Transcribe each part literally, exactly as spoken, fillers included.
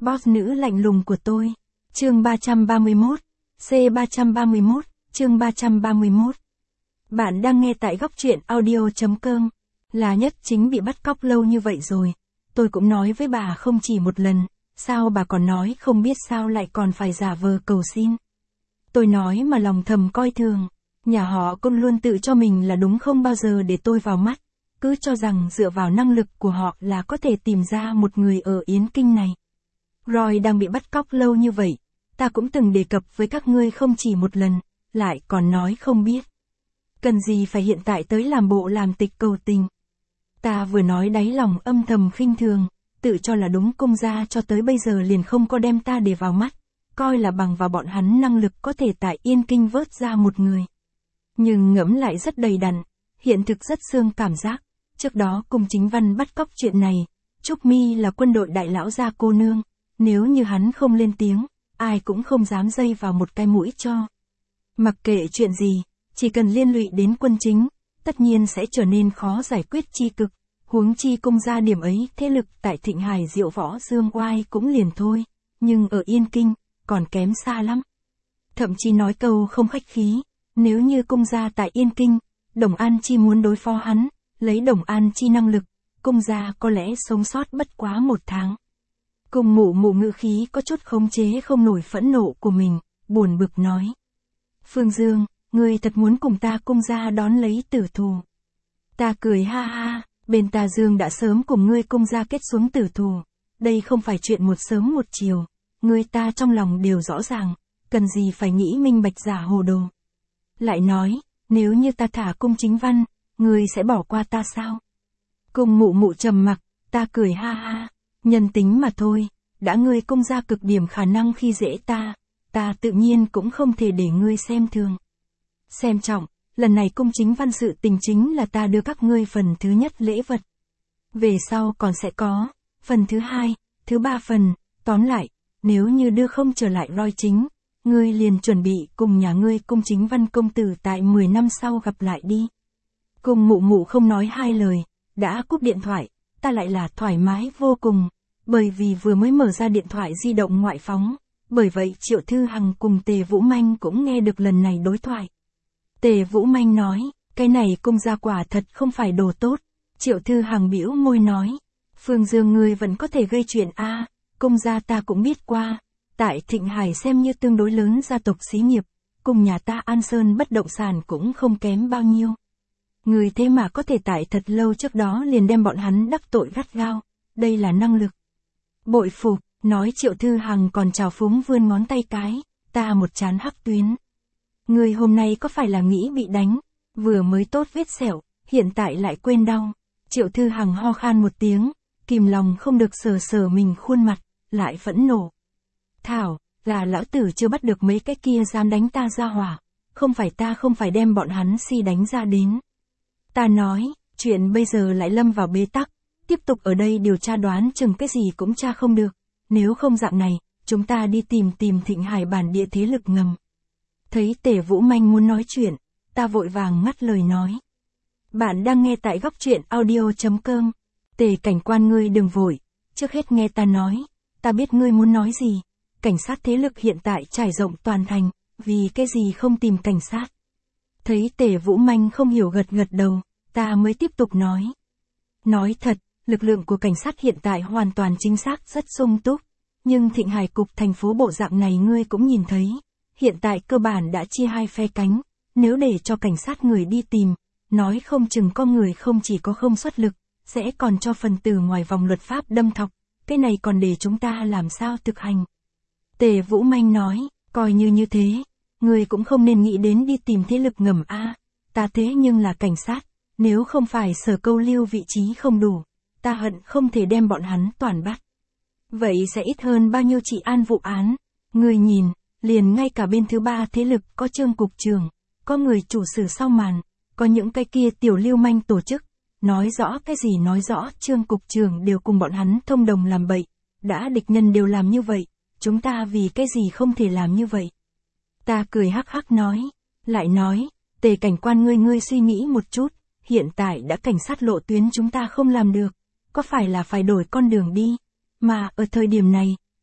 Boss nữ lạnh lùng của tôi. Chương ba trăm ba mươi mốt. C ba trăm ba mươi mốt, chương ba trăm ba mươi mốt. Bạn đang nghe tại góc truyện audio chấm com. Là Nhất Chính bị bắt cóc lâu như vậy rồi. Tôi cũng nói với bà không chỉ một lần, sao bà còn nói không biết sao lại còn phải giả vờ cầu xin. Tôi nói mà lòng thầm coi thường, nhà họ Côn luôn tự cho mình là đúng, không bao giờ để tôi vào mắt, cứ cho rằng dựa vào năng lực của họ là có thể tìm ra một người ở Yến Kinh này. Roy đang bị bắt cóc lâu như vậy, ta cũng từng đề cập với các ngươi không chỉ một lần, lại còn nói không biết. Cần gì phải hiện tại tới làm bộ làm tịch cầu tình. Ta vừa nói đáy lòng âm thầm khinh thường, tự cho là đúng, Cung gia cho tới bây giờ liền không có đem ta để vào mắt, coi là bằng vào bọn hắn năng lực có thể tại Yên Kinh vớt ra một người. Nhưng ngẫm lại rất đầy đặn, hiện thực rất xương cảm giác. Trước đó Cung Chính Văn bắt cóc chuyện này, Trúc Mi là quân đội đại lão gia cô nương, nếu như hắn không lên tiếng, ai cũng không dám dây vào một cái mũi cho. Mặc kệ chuyện gì, chỉ cần liên lụy đến quân chính, tất nhiên sẽ trở nên khó giải quyết chi cực, huống chi Cung gia điểm ấy thế lực tại Thịnh Hải Diệu Võ Dương Oai cũng liền thôi, nhưng ở Yên Kinh, còn kém xa lắm. Thậm chí nói câu không khách khí, nếu như Cung gia tại Yên Kinh, Đồng An Chi muốn đối phó hắn, lấy Đồng An Chi năng lực, Cung gia có lẽ sống sót bất quá một tháng. Cung mụ mụ ngữ khí có chút khống chế không nổi phẫn nộ của mình, buồn bực nói. Phương Dương, ngươi thật muốn cùng ta Cung gia đón lấy tử thù. Ta cười ha ha, bên ta Dương đã sớm cùng ngươi Cung gia kết xuống tử thù, đây không phải chuyện một sớm một chiều, ngươi ta trong lòng đều rõ ràng, cần gì phải nghĩ minh bạch giả hồ đồ. Lại nói, nếu như ta thả Cung Chính Văn, ngươi sẽ bỏ qua ta sao? Cung mụ mụ trầm mặc, ta cười ha ha, nhân tính mà thôi, đã ngươi Cung gia cực điểm khả năng khi dễ ta, ta tự nhiên cũng không thể để ngươi xem thường. Xem trọng, lần này Cung Chính Văn sự tình chính là ta đưa các ngươi phần thứ nhất lễ vật. Về sau còn sẽ có, phần thứ hai, thứ ba phần, tóm lại, nếu như đưa không trở lại Roy Chính, ngươi liền chuẩn bị cùng nhà ngươi Cung Chính Văn công tử tại mười năm sau gặp lại đi. Cung mụ mụ không nói hai lời, đã cúp điện thoại, ta lại là thoải mái vô cùng, bởi vì vừa mới mở ra điện thoại di động ngoại phóng, bởi vậy Triệu Thư Hằng cùng Tề Vũ Manh cũng nghe được lần này đối thoại. Tề Vũ Manh nói, cái này Cung gia quả thật không phải đồ tốt. Triệu Thư Hằng bĩu môi nói, Phương Dương ngươi vẫn có thể gây chuyện a, à, Cung gia ta cũng biết qua, tại Thịnh Hải xem như tương đối lớn gia tộc xí nghiệp, cùng nhà ta An Sơn bất động sản cũng không kém bao nhiêu. Người thế mà có thể tại thật lâu trước đó liền đem bọn hắn đắc tội gắt gao, đây là năng lực. Bội phục, nói Triệu Thư Hằng còn trào phúng vươn ngón tay cái, ta một chán hắc tuyến. Người hôm nay có phải là nghĩ bị đánh, vừa mới tốt vết sẹo, hiện tại lại quên đau. Triệu Thư Hằng ho khan một tiếng, kìm lòng không được sờ sờ mình khuôn mặt, lại phẫn nộ. Thảo, là lão tử chưa bắt được mấy cái kia dám đánh ta ra hỏa, không phải ta không phải đem bọn hắn si đánh ra đến. Ta nói, chuyện bây giờ lại lâm vào bế tắc, tiếp tục ở đây điều tra đoán chừng cái gì cũng tra không được, nếu không dạng này, chúng ta đi tìm tìm Thịnh Hải bản địa thế lực ngầm. Thấy Tề Vũ Manh muốn nói chuyện, ta vội vàng ngắt lời nói. Bạn đang nghe tại góc truyện audio chấm com. Tề cảnh quan ngươi đừng vội, trước hết nghe ta nói, ta biết ngươi muốn nói gì, cảnh sát thế lực hiện tại trải rộng toàn thành, vì cái gì không tìm cảnh sát. Thấy Tề Vũ Manh không hiểu gật gật đầu, ta mới tiếp tục nói. Nói thật, lực lượng của cảnh sát hiện tại hoàn toàn chính xác rất sung túc, nhưng Thịnh Hải cục thành phố bộ dạng này ngươi cũng nhìn thấy, hiện tại cơ bản đã chia hai phe cánh, nếu để cho cảnh sát người đi tìm, nói không chừng có người không chỉ có không xuất lực, sẽ còn cho phần tử ngoài vòng luật pháp đâm thọc, cái này còn để chúng ta làm sao thực hành. Tề Vũ Manh nói, coi như như thế, người cũng không nên nghĩ đến đi tìm thế lực ngầm a, à, ta thế nhưng là cảnh sát, nếu không phải Sở Câu Lưu vị trí không đủ, ta hận không thể đem bọn hắn toàn bắt. Vậy sẽ ít hơn bao nhiêu trị an vụ án, người nhìn, liền ngay cả bên thứ ba thế lực có Trương cục trưởng, có người chủ sử sau màn, có những cái kia tiểu lưu manh tổ chức, nói rõ cái gì nói rõ Trương cục trưởng đều cùng bọn hắn thông đồng làm bậy, đã địch nhân đều làm như vậy, chúng ta vì cái gì không thể làm như vậy. Ta cười hắc hắc nói, lại nói, Tề cảnh quan ngươi ngươi suy nghĩ một chút, hiện tại đã cảnh sát lộ tuyến chúng ta không làm được, có phải là phải đổi con đường đi, mà ở thời điểm này,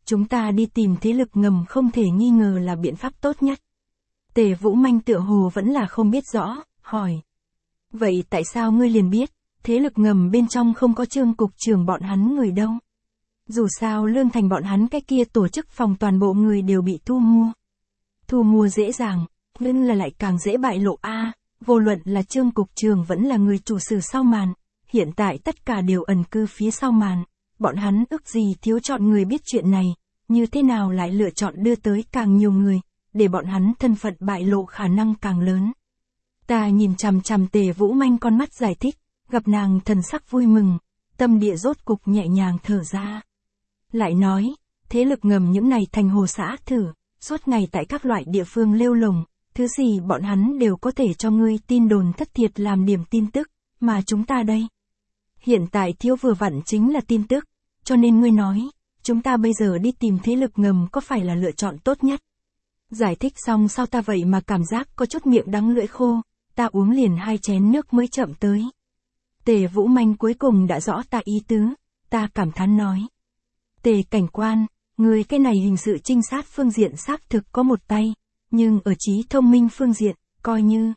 chúng ta đi tìm thế lực ngầm không thể nghi ngờ là biện pháp tốt nhất. Tề Vũ Manh tựa hồ vẫn là không biết rõ, hỏi. Vậy tại sao ngươi liền biết, thế lực ngầm bên trong không có Trương cục trưởng bọn hắn người đâu? Dù sao Lương Thành bọn hắn cái kia tổ chức phòng toàn bộ người đều bị thu mua. Thu mua dễ dàng, nhưng là lại càng dễ bại lộ a. Vô luận là Trương cục trưởng vẫn là người chủ sử sau màn, hiện tại tất cả đều ẩn cư phía sau màn, bọn hắn ước gì thiếu chọn người biết chuyện này, như thế nào lại lựa chọn đưa tới càng nhiều người, để bọn hắn thân phận bại lộ khả năng càng lớn. Ta nhìn chằm chằm Tề Vũ Manh con mắt giải thích, gặp nàng thần sắc vui mừng, tâm địa rốt cục nhẹ nhàng thở ra. Lại nói, thế lực ngầm những này thành hồ xã thử, suốt ngày tại các loại địa phương lêu lồng, thứ gì bọn hắn đều có thể cho ngươi tin đồn thất thiệt làm điểm tin tức, mà chúng ta đây. Hiện tại thiếu vừa vặn chính là tin tức, cho nên ngươi nói, chúng ta bây giờ đi tìm thế lực ngầm có phải là lựa chọn tốt nhất. Giải thích xong sau ta vậy mà cảm giác có chút miệng đắng lưỡi khô, ta uống liền hai chén nước mới chậm tới. Tề Vũ Manh cuối cùng đã rõ ta ý tứ, ta cảm thán nói. Tề cảnh quan, người cái này hình sự trinh sát phương diện xác thực có một tay, nhưng ở trí thông minh phương diện, coi như.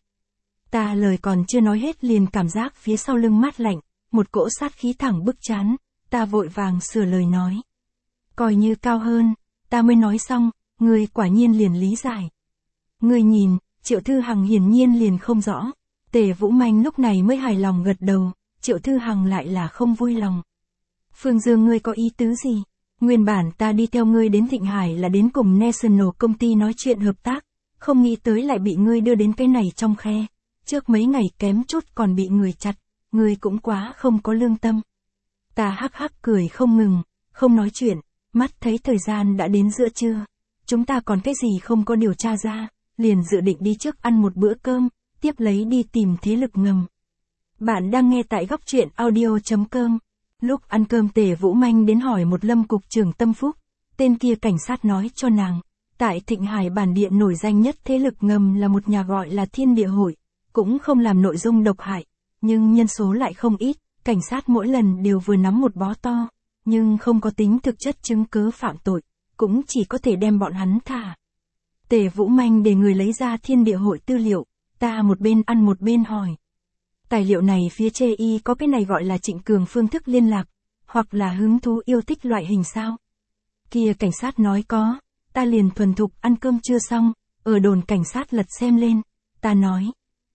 Ta lời còn chưa nói hết liền cảm giác phía sau lưng mát lạnh, một cỗ sát khí thẳng bức trán, ta vội vàng sửa lời nói. Coi như cao hơn, ta mới nói xong, người quả nhiên liền lý giải. Người nhìn, Triệu Thư Hằng hiển nhiên liền không rõ. Tề Vũ Manh lúc này mới hài lòng gật đầu, Triệu Thư Hằng lại là không vui lòng. Phương Dương ngươi có ý tứ gì? Nguyên bản ta đi theo ngươi đến Thịnh Hải là đến cùng National công ty nói chuyện hợp tác, không nghĩ tới lại bị ngươi đưa đến cái này trong khe. Trước mấy ngày kém chút còn bị người chặt, ngươi cũng quá không có lương tâm. Ta hắc hắc cười không ngừng, không nói chuyện, mắt thấy thời gian đã đến giữa trưa. Chúng ta còn cái gì không có điều tra ra, liền dự định đi trước ăn một bữa cơm, tiếp lấy đi tìm thế lực ngầm. Bạn đang nghe tại góc truyện audio chấm com. Lúc ăn cơm Tề Vũ Manh đến hỏi một Lâm cục trưởng Tâm Phúc, tên kia cảnh sát nói cho nàng, tại Thịnh Hải bản địa nổi danh nhất thế lực ngầm là một nhà gọi là Thiên Địa Hội, cũng không làm nội dung độc hại, nhưng nhân số lại không ít, cảnh sát mỗi lần đều vừa nắm một bó to, nhưng không có tính thực chất chứng cứ phạm tội, cũng chỉ có thể đem bọn hắn thả. Tề Vũ Manh để người lấy ra Thiên Địa Hội tư liệu, ta một bên ăn một bên hỏi. Tài liệu này phía chê y có cái này gọi là Trịnh Cường phương thức liên lạc, hoặc là hứng thú yêu thích loại hình sao? Kia cảnh sát nói có, ta liền thuần thục ăn cơm chưa xong, ở đồn cảnh sát lật xem lên, ta nói.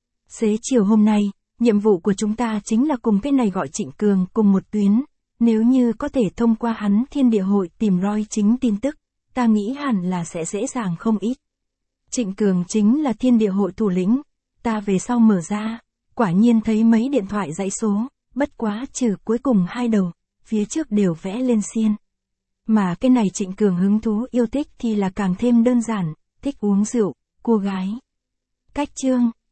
Xế chiều hôm nay, nhiệm vụ của chúng ta chính là cùng cái này gọi Trịnh Cường cùng một tuyến, nếu như có thể thông qua hắn Thiên Địa Hội tìm roi chính tin tức, ta nghĩ hẳn là sẽ dễ dàng không ít. Trịnh Cường chính là Thiên Địa Hội thủ lĩnh, ta về sau mở ra, quả nhiên thấy mấy điện thoại dãy số, bất quá trừ cuối cùng hai đầu, phía trước đều vẽ lên xiên. Mà cái này Trịnh Cường hứng thú yêu thích thì là càng thêm đơn giản, thích uống rượu, cô gái. Cách chương